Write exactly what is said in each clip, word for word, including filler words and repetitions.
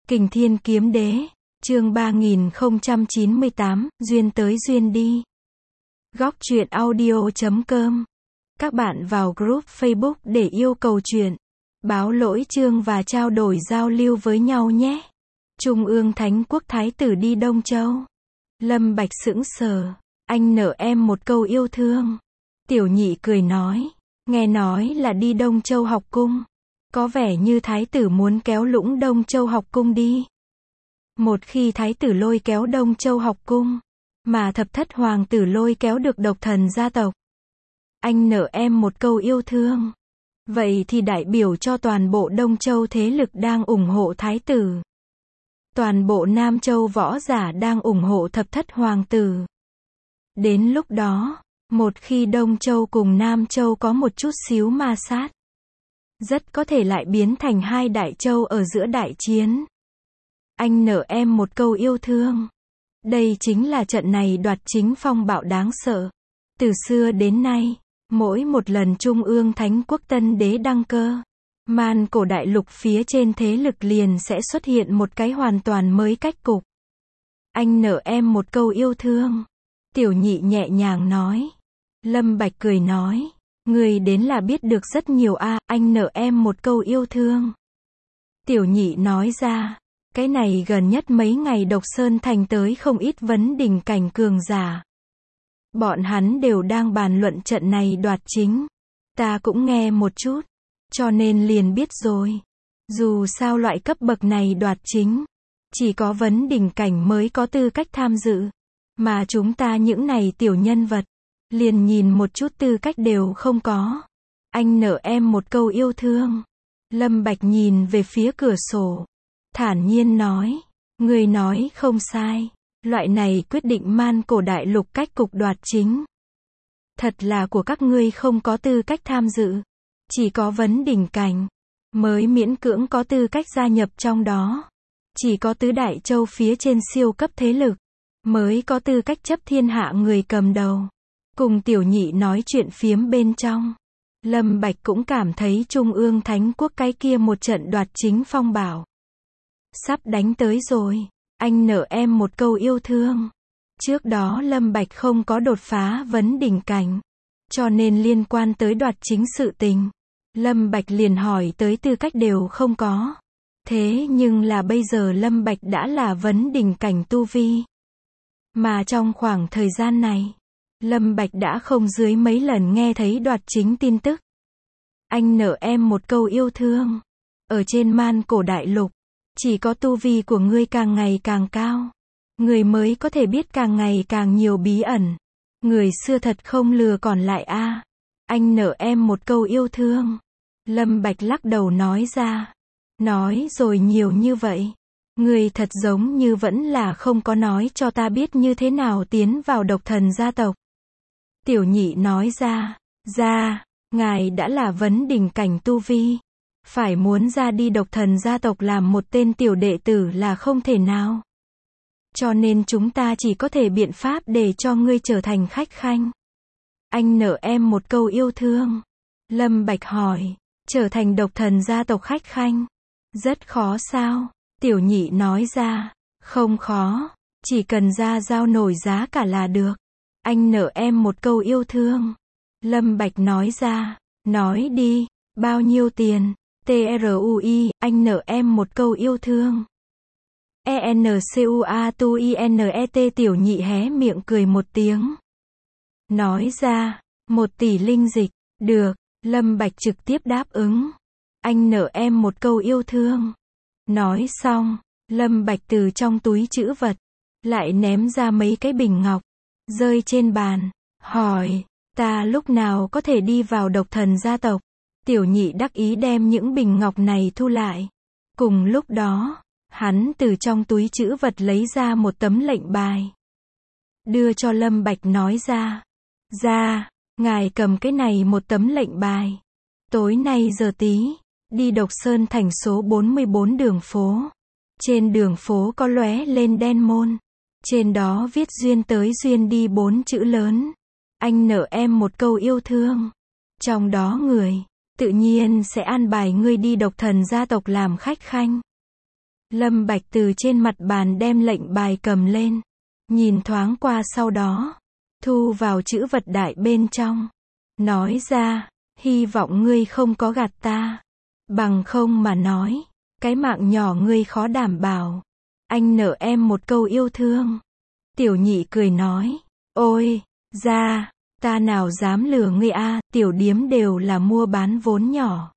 Kình Thiên Kiếm Đế, chương ba nghìn không trăm chín mươi tám, duyên tới duyên đi. Góc truyện audio chấm com. Các bạn vào group Facebook để yêu cầu truyện, báo lỗi chương và trao đổi giao lưu với nhau nhé. Trung ương Thánh Quốc Thái tử đi Đông Châu. Lâm Bạch sững sờ, anh nợ em một câu yêu thương. Tiểu nhị cười nói, nghe nói là đi Đông Châu học cung. Có vẻ như thái tử muốn kéo Lũng Đông Châu học cung đi. Một khi thái tử lôi kéo Đông Châu học cung, mà thập thất hoàng tử lôi kéo được độc thần gia tộc. Anh nợ em một câu yêu thương. Vậy thì đại biểu cho toàn bộ Đông Châu thế lực đang ủng hộ thái tử. Toàn bộ Nam Châu võ giả đang ủng hộ thập thất hoàng tử. Đến lúc đó, một khi Đông Châu cùng Nam Châu có một chút xíu ma sát, rất có thể lại biến thành hai đại châu ở giữa đại chiến. Anh nợ em một câu yêu thương. Đây chính là trận này đoạt chính phong bạo đáng sợ. Từ xưa đến nay, mỗi một lần Trung ương Thánh Quốc Tân Đế đăng cơ, man cổ đại lục phía trên thế lực liền sẽ xuất hiện một cái hoàn toàn mới cách cục. Anh nợ em một câu yêu thương. Tiểu nhị nhẹ nhàng nói. Lâm Bạch cười nói, người đến là biết được rất nhiều a, à, anh nợ em một câu yêu thương. Tiểu nhị nói ra, cái này gần nhất mấy ngày Độc Sơn Thành tới không ít vấn đỉnh cảnh cường giả. Bọn hắn đều đang bàn luận trận này đoạt chính. Ta cũng nghe một chút, cho nên liền biết rồi. Dù sao loại cấp bậc này đoạt chính, chỉ có vấn đỉnh cảnh mới có tư cách tham dự. Mà chúng ta những này tiểu nhân vật, liền nhìn một chút tư cách đều không có. Anh nợ em một câu yêu thương. Lâm Bạch nhìn về phía cửa sổ, thản nhiên nói, người nói không sai. Loại này quyết định man cổ đại lục cách cục đoạt chính, thật là của các ngươi không có tư cách tham dự. Chỉ có vấn đỉnh cảnh mới miễn cưỡng có tư cách gia nhập trong đó. Chỉ có tứ đại châu phía trên siêu cấp thế lực mới có tư cách chấp thiên hạ người cầm đầu. Cùng tiểu nhị nói chuyện phiếm bên trong, Lâm Bạch cũng cảm thấy Trung ương Thánh Quốc cái kia một trận đoạt chính phong bảo sắp đánh tới rồi. Anh nợ em một câu yêu thương. Trước đó Lâm Bạch không có đột phá vấn đỉnh cảnh, cho nên liên quan tới đoạt chính sự tình, Lâm Bạch liền hỏi tới tư cách đều không có. Thế nhưng là bây giờ Lâm Bạch đã là vấn đỉnh cảnh tu vi. Mà trong khoảng thời gian này, Lâm Bạch đã không dưới mấy lần nghe thấy đoạt chính tin tức. Anh nợ em một câu yêu thương. Ở trên man cổ đại lục, chỉ có tu vi của ngươi càng ngày càng cao, người mới có thể biết càng ngày càng nhiều bí ẩn. Người xưa thật không lừa còn lại a. À. Anh nợ em một câu yêu thương. Lâm Bạch lắc đầu nói ra. Nói rồi nhiều như vậy, người thật giống như vẫn là không có nói cho ta biết như thế nào tiến vào độc thần gia tộc. Tiểu nhị nói ra, ra, ngài đã là vấn đỉnh cảnh tu vi, phải muốn ra đi độc thần gia tộc làm một tên tiểu đệ tử là không thể nào. Cho nên chúng ta chỉ có thể biện pháp để cho ngươi trở thành khách khanh. Anh nợ em một câu yêu thương. Lâm Bạch hỏi, trở thành độc thần gia tộc khách khanh, rất khó sao? Tiểu nhị nói ra, không khó, chỉ cần ra giao nổi giá cả là được. Anh nợ em một câu yêu thương. Lâm Bạch nói ra, nói đi, bao nhiêu tiền? TRUI, anh nợ em một câu yêu thương. ENCUA-TUINET tiểu nhị hé miệng cười một tiếng. Nói ra, một tỷ linh dịch, được, Lâm Bạch trực tiếp đáp ứng. Anh nợ em một câu yêu thương. Nói xong, Lâm Bạch từ trong túi trữ vật, lại ném ra mấy cái bình ngọc, rơi trên bàn, hỏi, ta lúc nào có thể đi vào độc thần gia tộc? Tiểu nhị đắc ý đem những bình ngọc này thu lại. Cùng lúc đó, hắn từ trong túi trữ vật lấy ra một tấm lệnh bài, đưa cho Lâm Bạch nói ra. Ra, ngài cầm cái này một tấm lệnh bài. Tối nay giờ tí, đi Độc Sơn Thành số bốn mươi bốn đường phố. Trên đường phố có lóe lên đen môn. Trên đó viết duyên tới duyên đi bốn chữ lớn. Anh nợ em một câu yêu thương. Trong đó người, tự nhiên sẽ an bài ngươi đi độc thần gia tộc làm khách khanh. Lâm Bạch từ trên mặt bàn đem lệnh bài cầm lên, nhìn thoáng qua sau đó, thu vào chữ vật đại bên trong, nói ra, hy vọng ngươi không có gạt ta, bằng không mà nói, cái mạng nhỏ ngươi khó đảm bảo, anh nợ em một câu yêu thương. Tiểu nhị cười nói, ôi, ra, ta nào dám lừa ngươi a, tiểu điếm đều là mua bán vốn nhỏ.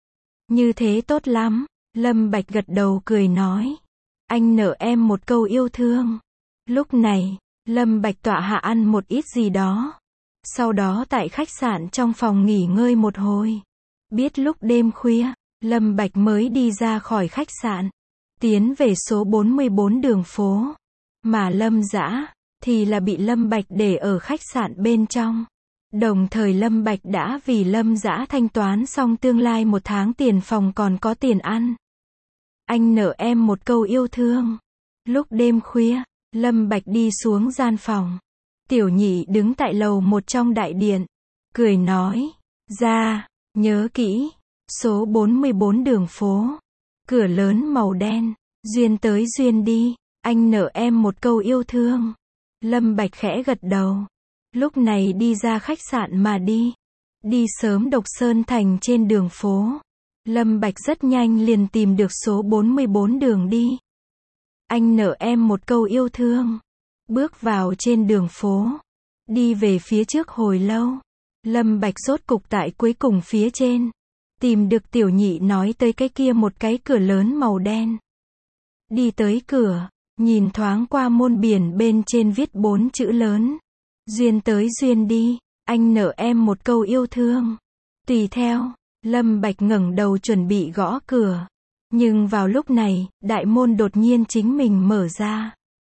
Như thế tốt lắm, Lâm Bạch gật đầu cười nói, anh nợ em một câu yêu thương. Lúc này, Lâm Bạch tọa hạ ăn một ít gì đó. Sau đó tại khách sạn trong phòng nghỉ ngơi một hồi. Biết lúc đêm khuya, Lâm Bạch mới đi ra khỏi khách sạn, tiến về số bốn mươi bốn đường phố. Mà Lâm Dã thì là bị Lâm Bạch để ở khách sạn bên trong. Đồng thời Lâm Bạch đã vì Lâm Dã thanh toán xong tương lai một tháng tiền phòng còn có tiền ăn. Anh nợ em một câu yêu thương. Lúc đêm khuya, Lâm Bạch đi xuống gian phòng. Tiểu nhị đứng tại lầu một trong đại điện, cười nói, ra, nhớ kỹ, số bốn mươi bốn đường phố, cửa lớn màu đen, duyên tới duyên đi, anh nợ em một câu yêu thương. Lâm Bạch khẽ gật đầu, lúc này đi ra khách sạn mà đi, đi sớm Độc Sơn Thành trên đường phố. Lâm Bạch rất nhanh liền tìm được số bốn mươi bốn đường đi. Anh nợ em một câu yêu thương. Bước vào trên đường phố, đi về phía trước hồi lâu, Lâm Bạch rốt cục tại cuối cùng phía trên, tìm được tiểu nhị nói tới cái kia một cái cửa lớn màu đen. Đi tới cửa, nhìn thoáng qua môn biển bên trên viết bốn chữ lớn, duyên tới duyên đi, anh nợ em một câu yêu thương. Tùy theo, Lâm Bạch ngẩng đầu chuẩn bị gõ cửa, nhưng vào lúc này, đại môn đột nhiên chính mình mở ra.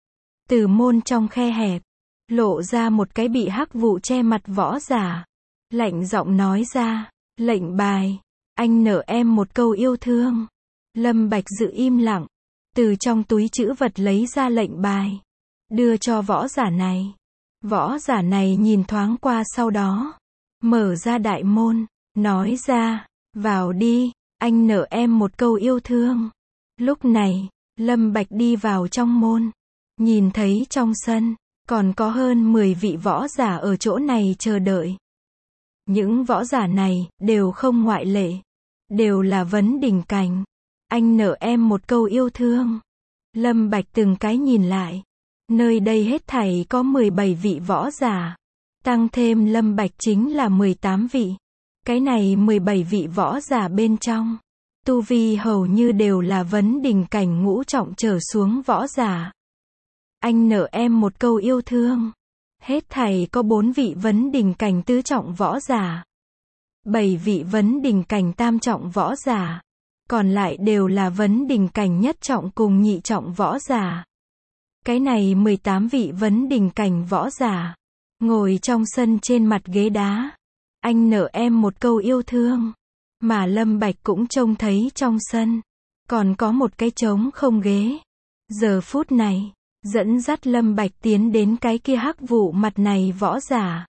Từ môn trong khe hẹp, lộ ra một cái bị hắc vụ che mặt võ giả. Lạnh giọng nói ra, lệnh bài, anh nợ em một câu yêu thương. Lâm Bạch giữ im lặng, từ trong túi trữ vật lấy ra lệnh bài, đưa cho võ giả này. Võ giả này nhìn thoáng qua sau đó, mở ra đại môn, nói ra, vào đi, anh nợ em một câu yêu thương. Lúc này, Lâm Bạch đi vào trong môn. Nhìn thấy trong sân, còn có hơn mười vị võ giả ở chỗ này chờ đợi. Những võ giả này, đều không ngoại lệ. Đều là vấn đỉnh cảnh. Anh nợ em một câu yêu thương. Lâm Bạch từng cái nhìn lại. Nơi đây hết thảy có mười bảy vị võ giả. Tăng thêm Lâm Bạch chính là mười tám vị. Cái này mười bảy vị võ giả bên trong. Tu vi hầu như đều là vấn đỉnh cảnh ngũ trọng trở xuống võ giả. Anh nợ em một câu yêu thương. Hết thảy có bốn vị vấn đỉnh cảnh tứ trọng võ giả. bảy vị vấn đỉnh cảnh tam trọng võ giả. Còn lại đều là vấn đỉnh cảnh nhất trọng cùng nhị trọng võ giả. Cái này mười tám vị vấn đỉnh cảnh võ giả. Ngồi trong sân trên mặt ghế đá. Anh nợ em một câu yêu thương. Mà Lâm Bạch cũng trông thấy trong sân. Còn có một cái trống không ghế. Giờ phút này, dẫn dắt Lâm Bạch tiến đến cái kia hắc vụ mặt này võ giả.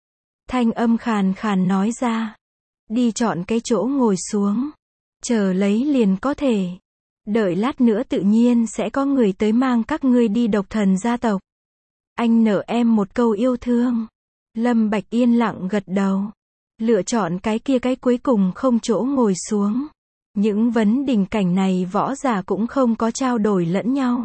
Thanh âm khàn khàn nói ra. Đi chọn cái chỗ ngồi xuống. Chờ lấy liền có thể. Đợi lát nữa tự nhiên sẽ có người tới mang các ngươi đi độc thần gia tộc. Anh nợ em một câu yêu thương. Lâm Bạch yên lặng gật đầu. Lựa chọn cái kia cái cuối cùng không chỗ ngồi xuống. Những vấn đỉnh cảnh này võ giả cũng không có trao đổi lẫn nhau.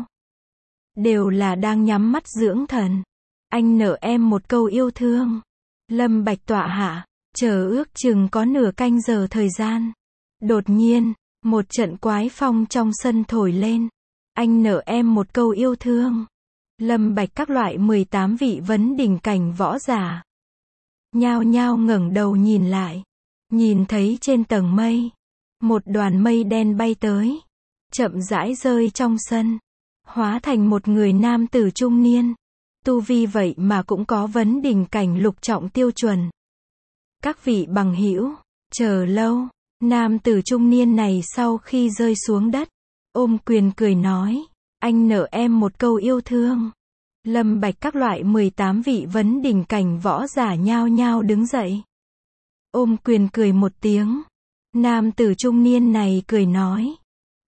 Đều là đang nhắm mắt dưỡng thần. Anh nợ em một câu yêu thương. Lâm Bạch tọa hạ, chờ ước chừng có nửa canh giờ thời gian. Đột nhiên, một trận quái phong trong sân thổi lên. Anh nợ em một câu yêu thương. Lâm Bạch các loại mười tám vị vấn đỉnh cảnh võ giả. Nhao nhao ngẩng đầu nhìn lại. Nhìn thấy trên tầng mây. Một đoàn mây đen bay tới. Chậm rãi rơi trong sân. Hóa thành một người nam tử trung niên. Tu vi vậy mà cũng có vấn đỉnh cảnh lục trọng tiêu chuẩn. Các vị bằng hữu, chờ lâu. Nam tử trung niên này sau khi rơi xuống đất, ôm quyền cười nói, anh nợ em một câu yêu thương. Lâm Bạch các loại mười tám vị vấn đỉnh cảnh võ giả nhao nhao đứng dậy. Ôm quyền cười một tiếng. Nam tử trung niên này cười nói,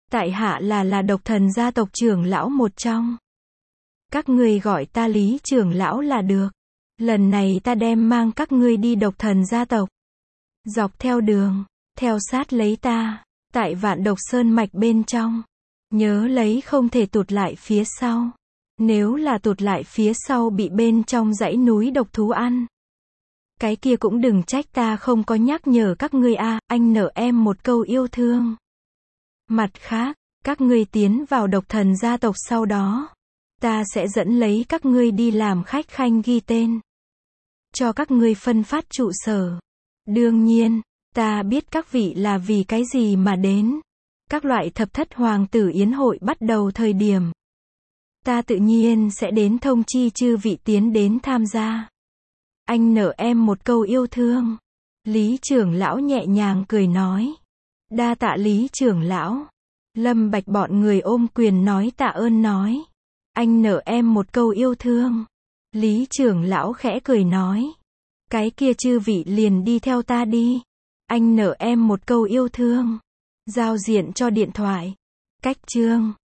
Tại hạ là là độc thần gia tộc trưởng lão một trong. Các ngươi gọi ta Lý trưởng lão là được. Lần này ta đem mang các ngươi đi độc thần gia tộc. Dọc theo đường, theo sát lấy ta, tại vạn độc sơn mạch bên trong. Nhớ lấy không thể tụt lại phía sau. Nếu là tụt lại phía sau bị bên trong dãy núi độc thú ăn. Cái kia cũng đừng trách ta không có nhắc nhở các ngươi a, anh nợ em một câu yêu thương. Mặt khác, các ngươi tiến vào độc thần gia tộc sau đó. Ta sẽ dẫn lấy các ngươi đi làm khách khanh ghi tên. Cho các ngươi phân phát trụ sở. Đương nhiên, ta biết các vị là vì cái gì mà đến. Các loại thập thất hoàng tử yến hội bắt đầu thời điểm. Ta tự nhiên sẽ đến thông chi chư vị tiến đến tham gia. Anh nợ em một câu yêu thương. Lý trưởng lão nhẹ nhàng cười nói. Đa tạ Lý trưởng lão. Lâm Bạch bọn người ôm quyền nói tạ ơn nói. Anh nợ em một câu yêu thương. Lý trưởng lão khẽ cười nói. Cái kia chư vị liền đi theo ta đi. Anh nợ em một câu yêu thương. Giao diện cho điện thoại. Cách chương.